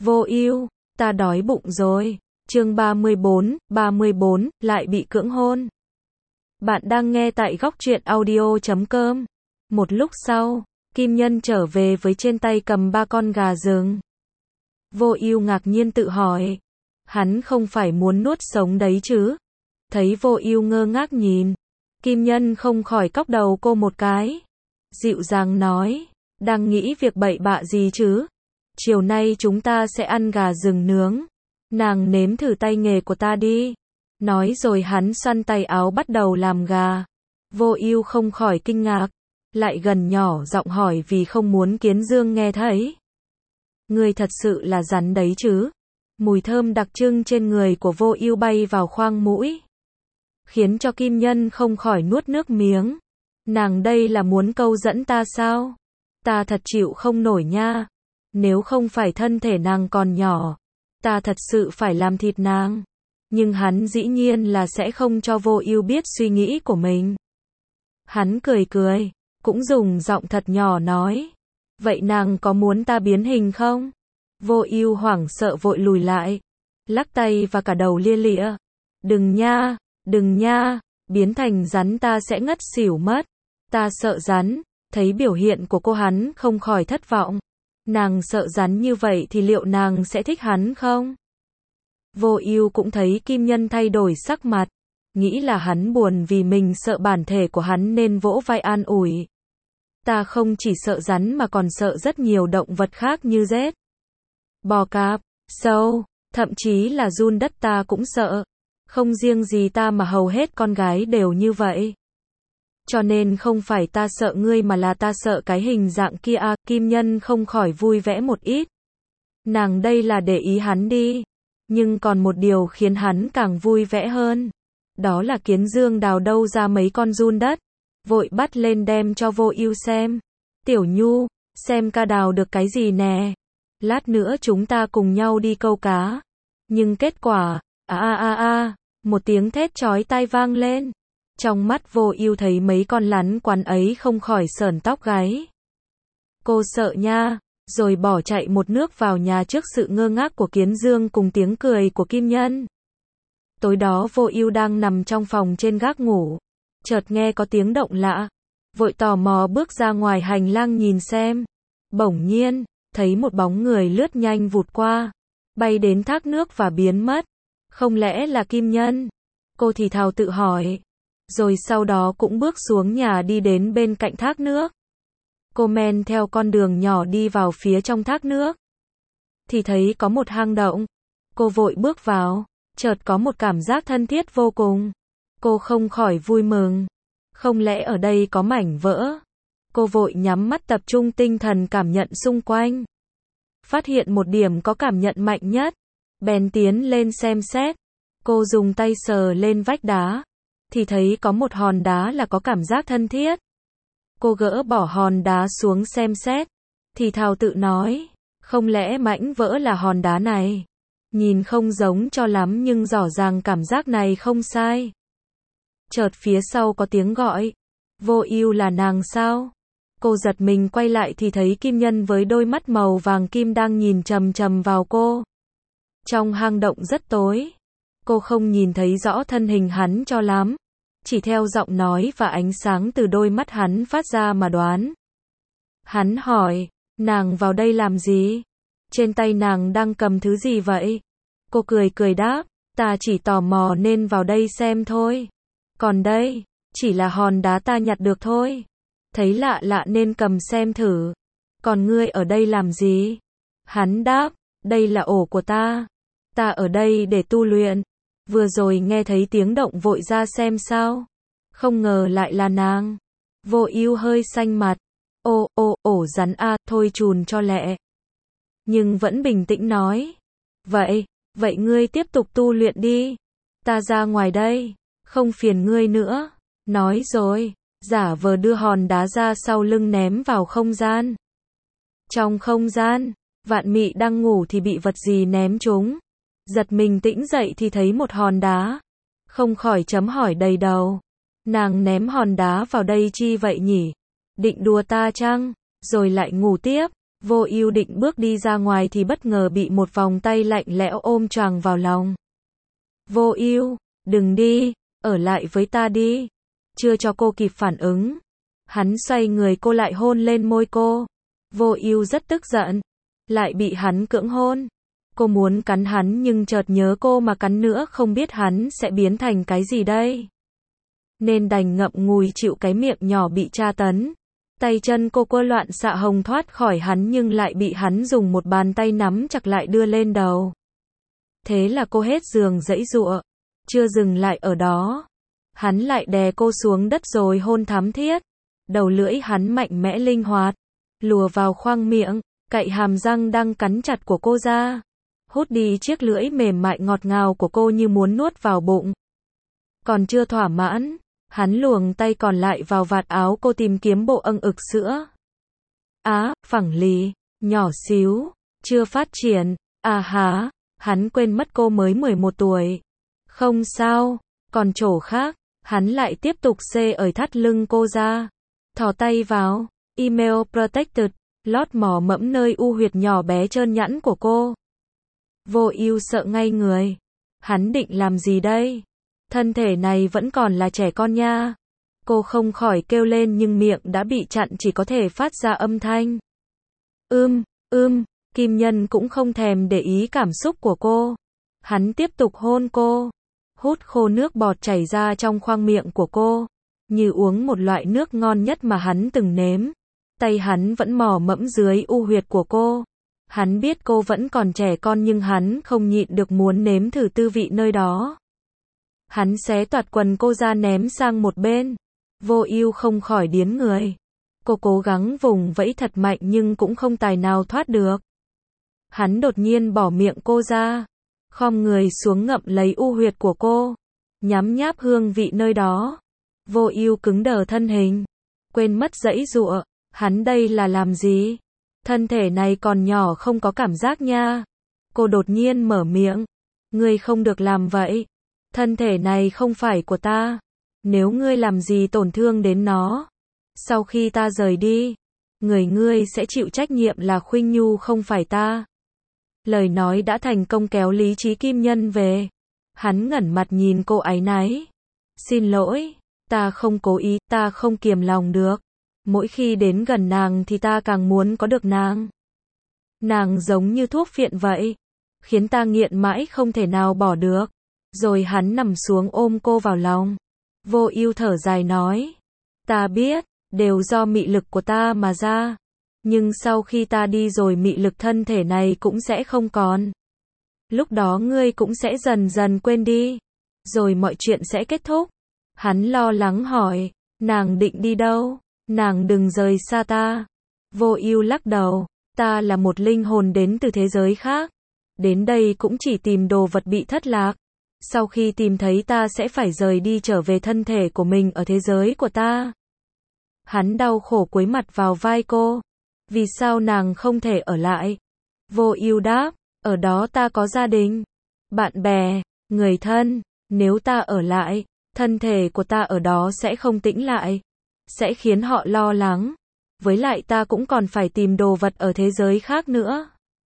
Vô Ưu, ta đói bụng rồi. Chương 34, lại bị cưỡng hôn. Bạn đang nghe tại góc truyện audio.com. Một lúc sau, Kim Nhân trở về với trên tay cầm 3 con gà rừng. Vô Ưu ngạc nhiên tự hỏi, hắn không phải muốn nuốt sống đấy chứ? Thấy Vô Ưu ngơ ngác nhìn, Kim Nhân không khỏi cốc đầu cô một cái, dịu dàng nói, đang nghĩ việc bậy bạ gì chứ? Chiều nay chúng ta sẽ ăn gà rừng nướng, nàng nếm thử tay nghề của ta đi. Nói rồi hắn xoăn tay áo bắt đầu làm gà. Vô Ưu không khỏi kinh ngạc, lại gần nhỏ giọng hỏi vì không muốn Kiến Dương nghe thấy. Ngươi thật sự là rắn đấy chứ? Mùi thơm đặc trưng trên người của Vô Ưu bay vào khoang mũi, khiến cho Kim Nhân không khỏi nuốt nước miếng. Nàng đây là muốn câu dẫn ta sao? Ta thật chịu không nổi nha. Nếu không phải thân thể nàng còn nhỏ, ta thật sự phải làm thịt nàng. Nhưng hắn dĩ nhiên là sẽ không cho Vô Ưu biết suy nghĩ của mình. Hắn cười cười, cũng dùng giọng thật nhỏ nói, vậy nàng có muốn ta biến hình không? Vô Ưu hoảng sợ vội lùi lại, lắc tay và cả đầu lia lịa. Đừng nha, biến thành rắn ta sẽ ngất xỉu mất. Ta sợ rắn. Thấy biểu hiện của cô hắn không khỏi thất vọng. Nàng sợ rắn như vậy thì liệu nàng sẽ thích hắn không? Vô Ưu cũng thấy Kim Nhân thay đổi sắc mặt, nghĩ là hắn buồn vì mình sợ bản thể của hắn nên vỗ vai an ủi. Ta không chỉ sợ rắn mà còn sợ rất nhiều động vật khác như rết, bò cạp, sâu, thậm chí là giun đất ta cũng sợ. Không riêng gì ta mà hầu hết con gái đều như vậy. Cho nên không phải ta sợ ngươi mà là ta sợ cái hình dạng kia à. Kim Nhân không khỏi vui vẻ một ít. Nàng đây là để ý hắn đi. Nhưng còn một điều khiến hắn càng vui vẻ hơn. Đó là Kiến Dương đào đâu ra mấy con giun đất. Vội bắt lên đem cho Vô Ưu xem. Tiểu Nhu, xem ca đào được cái gì nè. Lát nữa chúng ta cùng nhau đi câu cá. Nhưng kết quả, một tiếng thét chói tai vang lên. Trong mắt Vô Ưu thấy mấy con lắn quắn ấy không khỏi sởn tóc gáy. Cô sợ nha, rồi bỏ chạy một nước vào nhà trước sự ngơ ngác của Kiến Dương cùng tiếng cười của Kim Nhân. Tối đó Vô Ưu đang nằm trong phòng trên gác ngủ, chợt nghe có tiếng động lạ, vội tò mò bước ra ngoài hành lang nhìn xem. Bỗng nhiên, thấy một bóng người lướt nhanh vụt qua, bay đến thác nước và biến mất. Không lẽ là Kim Nhân? Cô thì thào tự hỏi. Rồi sau đó cũng bước xuống nhà đi đến bên cạnh thác nước. Cô men theo con đường nhỏ đi vào phía trong thác nước. Thì thấy có một hang động. Cô vội bước vào, chợt có một cảm giác thân thiết vô cùng. Cô không khỏi vui mừng. Không lẽ ở đây có mảnh vỡ? Cô vội nhắm mắt tập trung tinh thần cảm nhận xung quanh. Phát hiện một điểm có cảm nhận mạnh nhất. Bèn tiến lên xem xét. Cô dùng tay sờ lên vách đá. Thì thấy có một hòn đá là có cảm giác thân thiết. Cô gỡ bỏ hòn đá xuống xem xét. Thì thào tự nói, không lẽ mảnh vỡ là hòn đá này? Nhìn không giống cho lắm nhưng rõ ràng cảm giác này không sai. Chợt phía sau có tiếng gọi. Vô Ưu là nàng sao? Cô giật mình quay lại thì thấy Kim Nhân với đôi mắt màu vàng kim đang nhìn chằm chằm vào cô. Trong hang động rất tối. Cô không nhìn thấy rõ thân hình hắn cho lắm. Chỉ theo giọng nói và ánh sáng từ đôi mắt hắn phát ra mà đoán. Hắn hỏi, nàng vào đây làm gì? Trên tay nàng đang cầm thứ gì vậy? Cô cười cười đáp, ta chỉ tò mò nên vào đây xem thôi. Còn đây, chỉ là hòn đá ta nhặt được thôi. Thấy lạ lạ nên cầm xem thử. Còn ngươi ở đây làm gì? Hắn đáp, đây là ổ của ta. Ta ở đây để tu luyện. Vừa rồi nghe thấy tiếng động vội ra xem sao. Không ngờ lại là nàng. Vô Ưu hơi xanh mặt. Ổ rắn a, thôi chùn cho lẹ. Nhưng vẫn bình tĩnh nói. Vậy ngươi tiếp tục tu luyện đi. Ta ra ngoài đây. Không phiền ngươi nữa. Nói rồi, giả vờ đưa hòn đá ra sau lưng ném vào không gian. Trong không gian, Vạn Mị đang ngủ thì bị vật gì ném trúng. Giật mình tỉnh dậy thì thấy một hòn đá. Không khỏi chấm hỏi đầy đầu. Nàng ném hòn đá vào đây chi vậy nhỉ? Định đùa ta chăng? Rồi lại ngủ tiếp. Vô Ưu định bước đi ra ngoài thì bất ngờ bị một vòng tay lạnh lẽo ôm choàng vào lòng. Vô Ưu, đừng đi, ở lại với ta đi. Chưa cho cô kịp phản ứng, hắn xoay người cô lại hôn lên môi cô. Vô Ưu rất tức giận, lại bị hắn cưỡng hôn. Cô muốn cắn hắn nhưng chợt nhớ cô mà cắn nữa không biết hắn sẽ biến thành cái gì đây. Nên đành ngậm ngùi chịu cái miệng nhỏ bị tra tấn. Tay chân cô quơ loạn xạ hồng thoát khỏi hắn nhưng lại bị hắn dùng một bàn tay nắm chặt lại đưa lên đầu. Thế là cô hết giường giãy giụa. Chưa dừng lại ở đó, hắn lại đè cô xuống đất rồi hôn thắm thiết. Đầu lưỡi hắn mạnh mẽ linh hoạt, lùa vào khoang miệng, cạy hàm răng đang cắn chặt của cô ra. Hút đi chiếc lưỡi mềm mại ngọt ngào của cô như muốn nuốt vào bụng. Còn chưa thỏa mãn, hắn luồng tay còn lại vào vạt áo cô tìm kiếm bộ âng ực sữa. Phẳng lì, nhỏ xíu, chưa phát triển, hắn quên mất cô mới 11 tuổi. Không sao, còn chỗ khác, hắn lại tiếp tục xê ởi thắt lưng cô ra. Thò tay vào, email protected, lót mỏ mẫm nơi u huyệt nhỏ bé trơn nhẵn của cô. Vô Ưu sợ ngay người. Hắn định làm gì đây? Thân thể này vẫn còn là trẻ con nha. Cô không khỏi kêu lên nhưng miệng đã bị chặn chỉ có thể phát ra âm thanh. Kim Nhân cũng không thèm để ý cảm xúc của cô. Hắn tiếp tục hôn cô. Hút khô nước bọt chảy ra trong khoang miệng của cô. Như uống một loại nước ngon nhất mà hắn từng nếm. Tay hắn vẫn mò mẫm dưới u huyệt của cô. Hắn biết cô vẫn còn trẻ con nhưng hắn không nhịn được muốn nếm thử tư vị nơi đó. Hắn xé toạc quần cô ra ném sang một bên. Vô Ưu không khỏi điếng người. Cô cố gắng vùng vẫy thật mạnh nhưng cũng không tài nào thoát được. Hắn đột nhiên bỏ miệng cô ra, khom người xuống ngậm lấy u huyệt của cô, nhấm nháp hương vị nơi đó. Vô Ưu cứng đờ thân hình, quên mất giãy giụa. Hắn đây là làm gì? Thân thể này còn nhỏ không có cảm giác nha. Cô đột nhiên mở miệng. Ngươi không được làm vậy. Thân thể này không phải của ta. Nếu ngươi làm gì tổn thương đến nó, sau khi ta rời đi, ngươi sẽ chịu trách nhiệm là Khuynh Nhu không phải ta. Lời nói đã thành công kéo lý trí Kim Nhân về. Hắn ngẩng mặt nhìn cô áy náy. Xin lỗi, ta không cố ý, ta không kiềm lòng được. Mỗi khi đến gần nàng thì ta càng muốn có được nàng. Nàng giống như thuốc phiện vậy, khiến ta nghiện mãi không thể nào bỏ được. Rồi hắn nằm xuống ôm cô vào lòng. Vô Ưu thở dài nói, ta biết, đều do mị lực của ta mà ra. Nhưng sau khi ta đi rồi mị lực thân thể này cũng sẽ không còn. Lúc đó ngươi cũng sẽ dần dần quên đi. Rồi mọi chuyện sẽ kết thúc. Hắn lo lắng hỏi, nàng định đi đâu? Nàng đừng rời xa ta. Vô Ưu lắc đầu, ta là một linh hồn đến từ thế giới khác. Đến đây cũng chỉ tìm đồ vật bị thất lạc. Sau khi tìm thấy ta sẽ phải rời đi trở về thân thể của mình ở thế giới của ta. Hắn đau khổ cúi mặt vào vai cô. Vì sao nàng không thể ở lại? Vô Ưu đáp, ở đó ta có gia đình, bạn bè, người thân. Nếu ta ở lại, thân thể của ta ở đó sẽ không tĩnh lại. Sẽ khiến họ lo lắng. Với lại ta cũng còn phải tìm đồ vật ở thế giới khác nữa.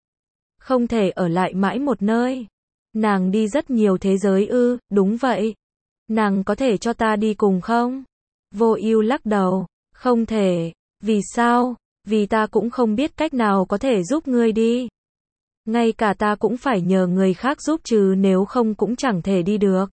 Không thể ở lại mãi một nơi. Nàng đi rất nhiều thế giới ư? Đúng vậy. Nàng có thể cho ta đi cùng không? Vô Ưu lắc đầu, không thể. Vì sao? Vì ta cũng không biết cách nào có thể giúp ngươi đi. Ngay cả ta cũng phải nhờ người khác giúp chứ nếu không cũng chẳng thể đi được.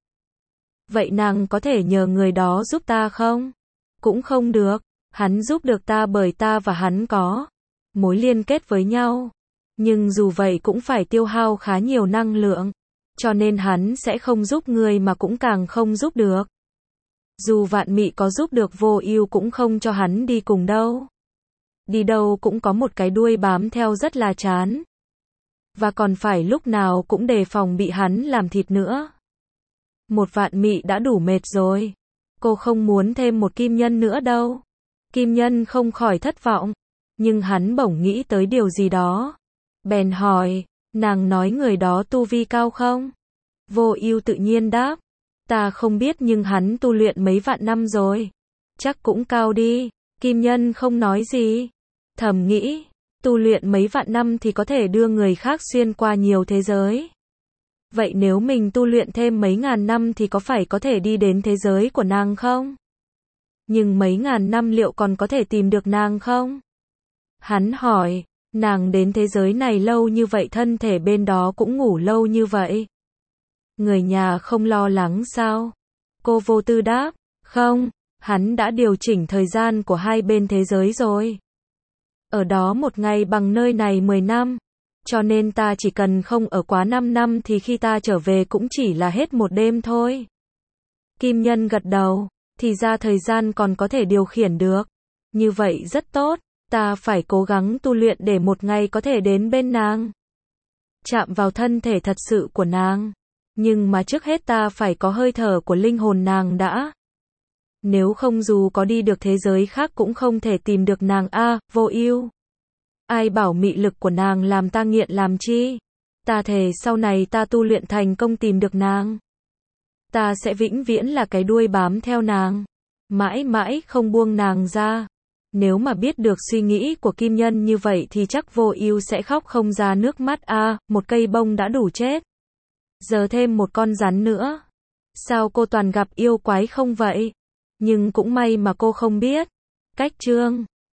Vậy nàng có thể nhờ người đó giúp ta không? Cũng không được. Hắn giúp được ta bởi ta và hắn có mối liên kết với nhau. Nhưng dù vậy cũng phải tiêu hao khá nhiều năng lượng. Cho nên hắn sẽ không giúp ngươi mà cũng càng không giúp được. Dù Vạn Mị có giúp được Vô Ưu cũng không cho hắn đi cùng đâu. Đi đâu cũng có một cái đuôi bám theo rất là chán. Và còn phải lúc nào cũng đề phòng bị hắn làm thịt nữa. Một Vạn Mị đã đủ mệt rồi. Cô không muốn thêm một Kim Nhân nữa đâu. Kim Nhân không khỏi thất vọng. Nhưng hắn bỗng nghĩ tới điều gì đó. Bèn hỏi, nàng nói người đó tu vi cao không? Vô Ưu tự nhiên đáp, ta không biết nhưng hắn tu luyện mấy vạn năm rồi. Chắc cũng cao đi. Kim Nhân không nói gì. Thầm nghĩ, Tu luyện mấy vạn năm thì có thể đưa người khác xuyên qua nhiều thế giới. Vậy nếu mình tu luyện thêm mấy ngàn năm thì có phải có thể đi đến thế giới của nàng không? Nhưng mấy ngàn năm liệu còn có thể tìm được nàng không? Hắn hỏi, nàng đến thế giới này lâu như vậy thân thể bên đó cũng ngủ lâu như vậy. Người nhà không lo lắng sao? Cô vô tư đáp, không, hắn đã điều chỉnh thời gian của hai bên thế giới rồi. Ở đó một ngày bằng nơi này 10 năm. Cho nên ta chỉ cần không ở quá 5 năm thì khi ta trở về cũng chỉ là hết một đêm thôi. Kim Nhân gật đầu, thì ra thời gian còn có thể điều khiển được. Như vậy rất tốt, ta phải cố gắng tu luyện để một ngày có thể đến bên nàng. Chạm vào thân thể thật sự của nàng. Nhưng mà trước hết ta phải có hơi thở của linh hồn nàng đã. Nếu không dù có đi được thế giới khác cũng không thể tìm được nàng a, Vô Ưu. Ai bảo mị lực của nàng làm ta nghiện làm chi? Ta thề sau này ta tu luyện thành công tìm được nàng. Ta sẽ vĩnh viễn là cái đuôi bám theo nàng. Mãi mãi không buông nàng ra. Nếu mà biết được suy nghĩ của Kim Nhân như vậy thì chắc Vô Ưu sẽ khóc không ra nước mắt a, một cây bông đã đủ chết. Giờ thêm một con rắn nữa. Sao cô toàn gặp yêu quái không vậy? Nhưng cũng may mà cô không biết. Cách chương